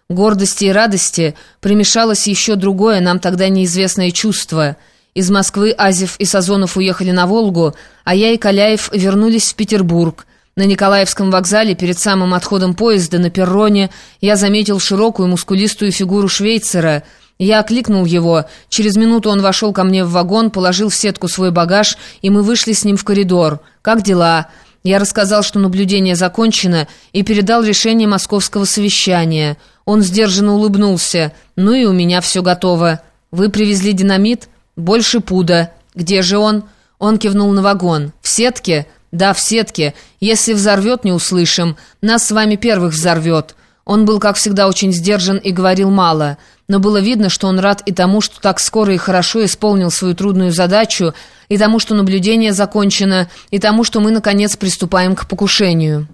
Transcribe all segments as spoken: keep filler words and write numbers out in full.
Гордости и радости примешалось еще другое, нам тогда неизвестное чувство. Из Москвы Азев и Сазонов уехали на Волгу, а я и Каляев вернулись в Петербург. На Николаевском вокзале перед самым отходом поезда на перроне я заметил широкую мускулистую фигуру швейцара. Я окликнул его. Через минуту он вошел ко мне в вагон, положил в сетку свой багаж, и мы вышли с ним в коридор. «Как дела?» Я рассказал, что наблюдение закончено, и передал решение московского совещания. Он сдержанно улыбнулся. «Ну и у меня все готово. Вы привезли динамит?» «Больше пуда». «Где же он?» Он кивнул на вагон. «В сетке?» «Да, в сетке. Если взорвет, не услышим. Нас с вами первых взорвет». Он был, как всегда, очень сдержан и говорил мало. Но было видно, что он рад и тому, что так скоро и хорошо исполнил свою трудную задачу, и тому, что наблюдение закончено, и тому, что мы, наконец, приступаем к покушению.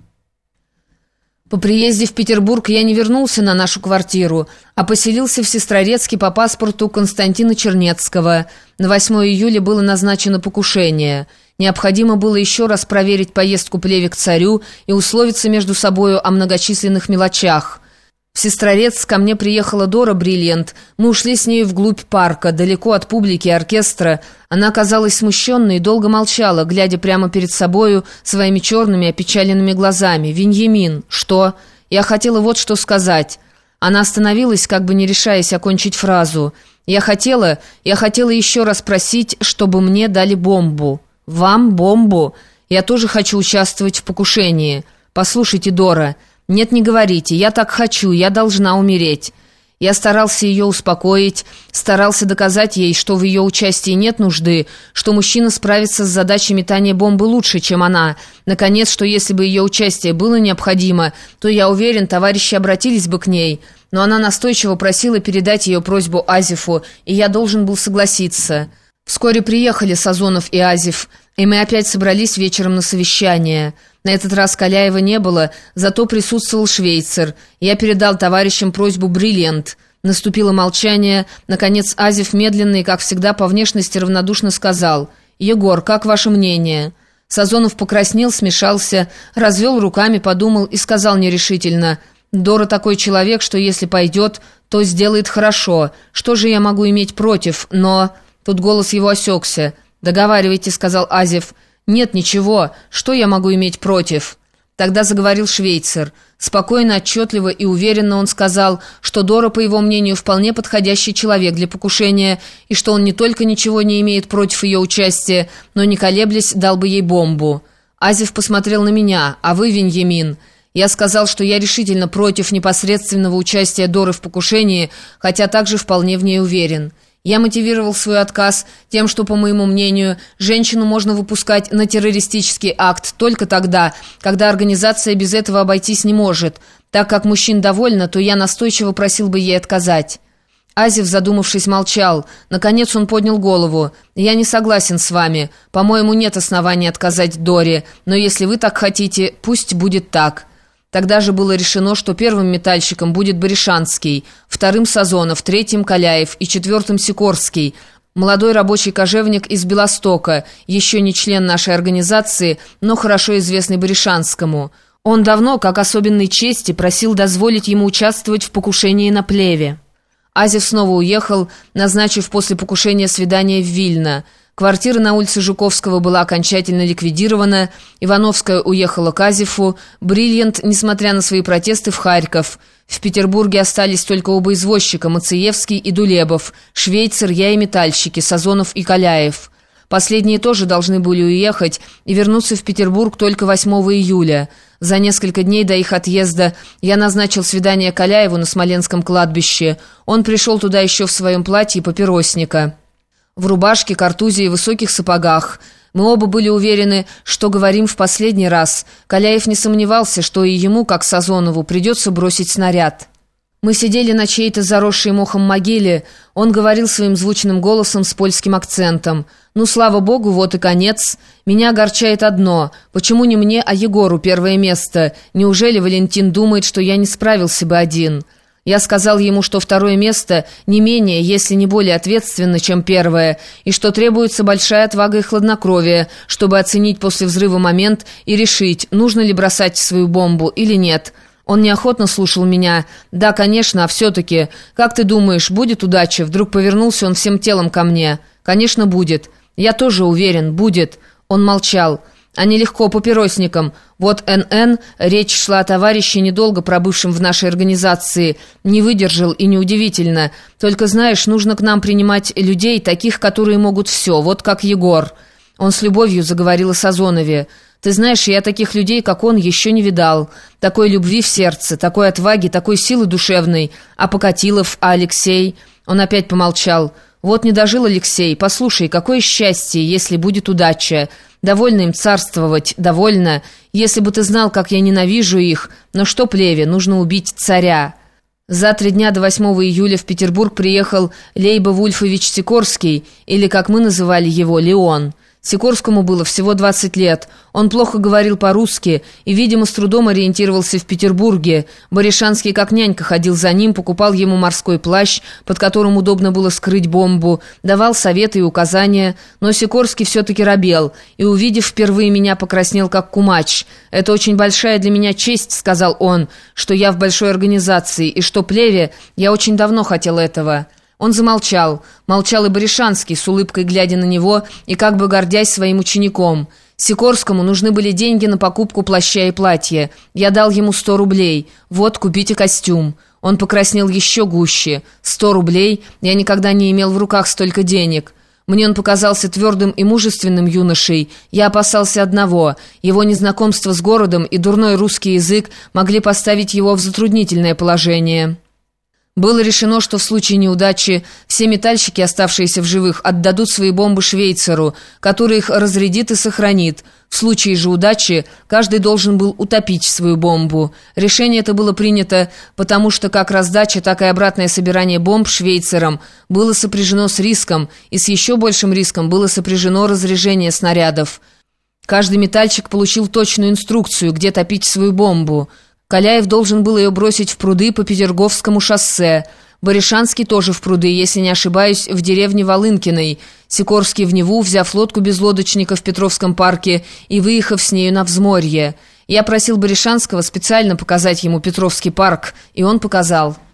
По приезде в Петербург я не вернулся на нашу квартиру, а поселился в Сестрорецке по паспорту Константина Чернецкого. На восьмое июля было назначено покушение. Необходимо было еще раз проверить поездку Плеве к царю и условиться между собою о многочисленных мелочах. В Сестрорецк ко мне приехала Дора Бриллиант. Мы ушли с ней вглубь парка, далеко от публики и оркестра. Она казалась смущенной и долго молчала, глядя прямо перед собою своими черными опечаленными глазами. «Веньямин, что?» Я хотела вот что сказать. Она остановилась, как бы не решаясь окончить фразу. «Я хотела, я хотела еще раз просить, чтобы мне дали бомбу». «Вам бомбу? Я тоже хочу участвовать в покушении. Послушайте, Дора». «Нет, не говорите, я так хочу, я должна умереть». Я старался ее успокоить, старался доказать ей, что в ее участии нет нужды, что мужчина справится с задачей метания бомбы лучше, чем она. Наконец, что если бы ее участие было необходимо, то, я уверен, товарищи обратились бы к ней. Но она настойчиво просила передать ее просьбу Азефу, и я должен был согласиться. Вскоре приехали Сазонов и Азев, и мы опять собрались вечером на совещание. На этот раз Каляева не было, зато присутствовал швейцар. Я передал товарищам просьбу «Бриллиант». Наступило молчание. Наконец Азев медленно и, как всегда, по внешности равнодушно сказал: «Егор, как ваше мнение?» Сазонов покраснел, смешался, развел руками, подумал и сказал нерешительно: «Дора такой человек, что если пойдет, то сделает хорошо. Что же я могу иметь против? Но...» Тут голос его осекся. «Договаривайте», — сказал Азев. «Нет, ничего. Что я могу иметь против?» Тогда заговорил швейцар. Спокойно, отчетливо и уверенно он сказал, что Дора, по его мнению, вполне подходящий человек для покушения, и что он не только ничего не имеет против ее участия, но, не колеблясь, дал бы ей бомбу. Азев посмотрел на меня. «А вы, Веньямин?» Я сказал, что я решительно против непосредственного участия Доры в покушении, хотя также вполне в ней уверен. Я мотивировал свой отказ тем, что, по моему мнению, женщину можно выпускать на террористический акт только тогда, когда организация без этого обойтись не может. Так как мужчин довольно, то я настойчиво просил бы ей отказать». Азев, задумавшись, молчал. Наконец он поднял голову. «Я не согласен с вами. По-моему, нет оснований отказать Доре, но если вы так хотите, пусть будет так». Тогда же было решено, что первым метальщиком будет Баришанский, вторым Сазонов, третьим Каляев и четвертым Сикорский, молодой рабочий кожевник из Белостока, еще не член нашей организации, но хорошо известный Баришанскому. Он давно, как особенной чести, просил дозволить ему участвовать в покушении на Плеве. Азев снова уехал, назначив после покушения свидание в Вильно. Квартира на улице Жуковского была окончательно ликвидирована, Ивановская уехала к Азефу, Бриллиант, несмотря на свои протесты, в Харьков. В Петербурге остались только оба извозчика, Мациевский и Дулебов, швейцар, я и метальщики, Сазонов и Каляев. Последние тоже должны были уехать и вернуться в Петербург только восьмого июля. За несколько дней до их отъезда я назначил свидание Каляеву на Смоленском кладбище. Он пришел туда еще в своем платье папиросника, в рубашке, картузе и высоких сапогах. Мы оба были уверены, что говорим в последний раз. Каляев не сомневался, что и ему, как Сазонову, придется бросить снаряд. Мы сидели на чьей-то заросшей мохом могиле. Он говорил своим звучным голосом с польским акцентом: «Ну, слава богу, вот и конец. Меня огорчает одно. Почему не мне, а Егору первое место? Неужели Валентин думает, что я не справился бы один?» Я сказал ему, что второе место не менее, если не более ответственно, чем первое, и что требуется большая отвага и хладнокровие, чтобы оценить после взрыва момент и решить, нужно ли бросать свою бомбу или нет. Он неохотно слушал меня. «Да, конечно, а все-таки. Как ты думаешь, будет удача?» Вдруг повернулся он всем телом ко мне. «Конечно, будет. Я тоже уверен, будет». Он молчал. «А нелегко папиросникам. Вот эн эн, речь шла о товарище, недолго пробывшем в нашей организации, не выдержал, и неудивительно. Только, знаешь, нужно к нам принимать людей, таких, которые могут все, вот как Егор». Он с любовью заговорил о Сазонове. «Ты знаешь, я таких людей, как он, еще не видал. Такой любви в сердце, такой отваги, такой силы душевной. А Покатилов, а Алексей?» Он опять помолчал. «Вот не дожил Алексей. Послушай, какое счастье, если будет удача. Довольно им царствовать, довольно. Если бы ты знал, как я ненавижу их. Но что, плеве, нужно убить царя». За три дня до восьмого июля в Петербург приехал Лейба Вульфович Сикорский, или, как мы называли его, Леон. Сикорскому было всего двадцать лет. Он плохо говорил по-русски и, видимо, с трудом ориентировался в Петербурге. Баришанский как нянька ходил за ним, покупал ему морской плащ, под которым удобно было скрыть бомбу, давал советы и указания, но Сикорский все-таки робел и, увидев впервые меня, покраснел как кумач. «Это очень большая для меня честь», — сказал он, — «что я в большой организации и что, плеве, я очень давно хотел этого». Он замолчал. Молчал и Баришанский, с улыбкой глядя на него и как бы гордясь своим учеником. Сикорскому нужны были деньги на покупку плаща и платья. Я дал ему сто рублей. «Вот, купите костюм». Он покраснел еще гуще. «Сто рублей? Я никогда не имел в руках столько денег». Мне он показался твердым и мужественным юношей. Я опасался одного. Его незнакомство с городом и дурной русский язык могли поставить его в затруднительное положение. Было решено, что в случае неудачи все метальщики, оставшиеся в живых, отдадут свои бомбы швейцару, который их разрядит и сохранит. В случае же удачи каждый должен был утопить свою бомбу. Решение это было принято, потому что как раздача, так и обратное собирание бомб швейцарам было сопряжено с риском, и с еще большим риском было сопряжено разряжение снарядов. Каждый метальщик получил точную инструкцию, где топить свою бомбу. Каляев должен был ее бросить в пруды по Петерговскому шоссе. Баришанский тоже в пруды, если не ошибаюсь, в деревне Волынкиной. Сикорский в Неву, взяв лодку без лодочника в Петровском парке и выехав с нею на взморье. Я просил Баришанского специально показать ему Петровский парк, и он показал.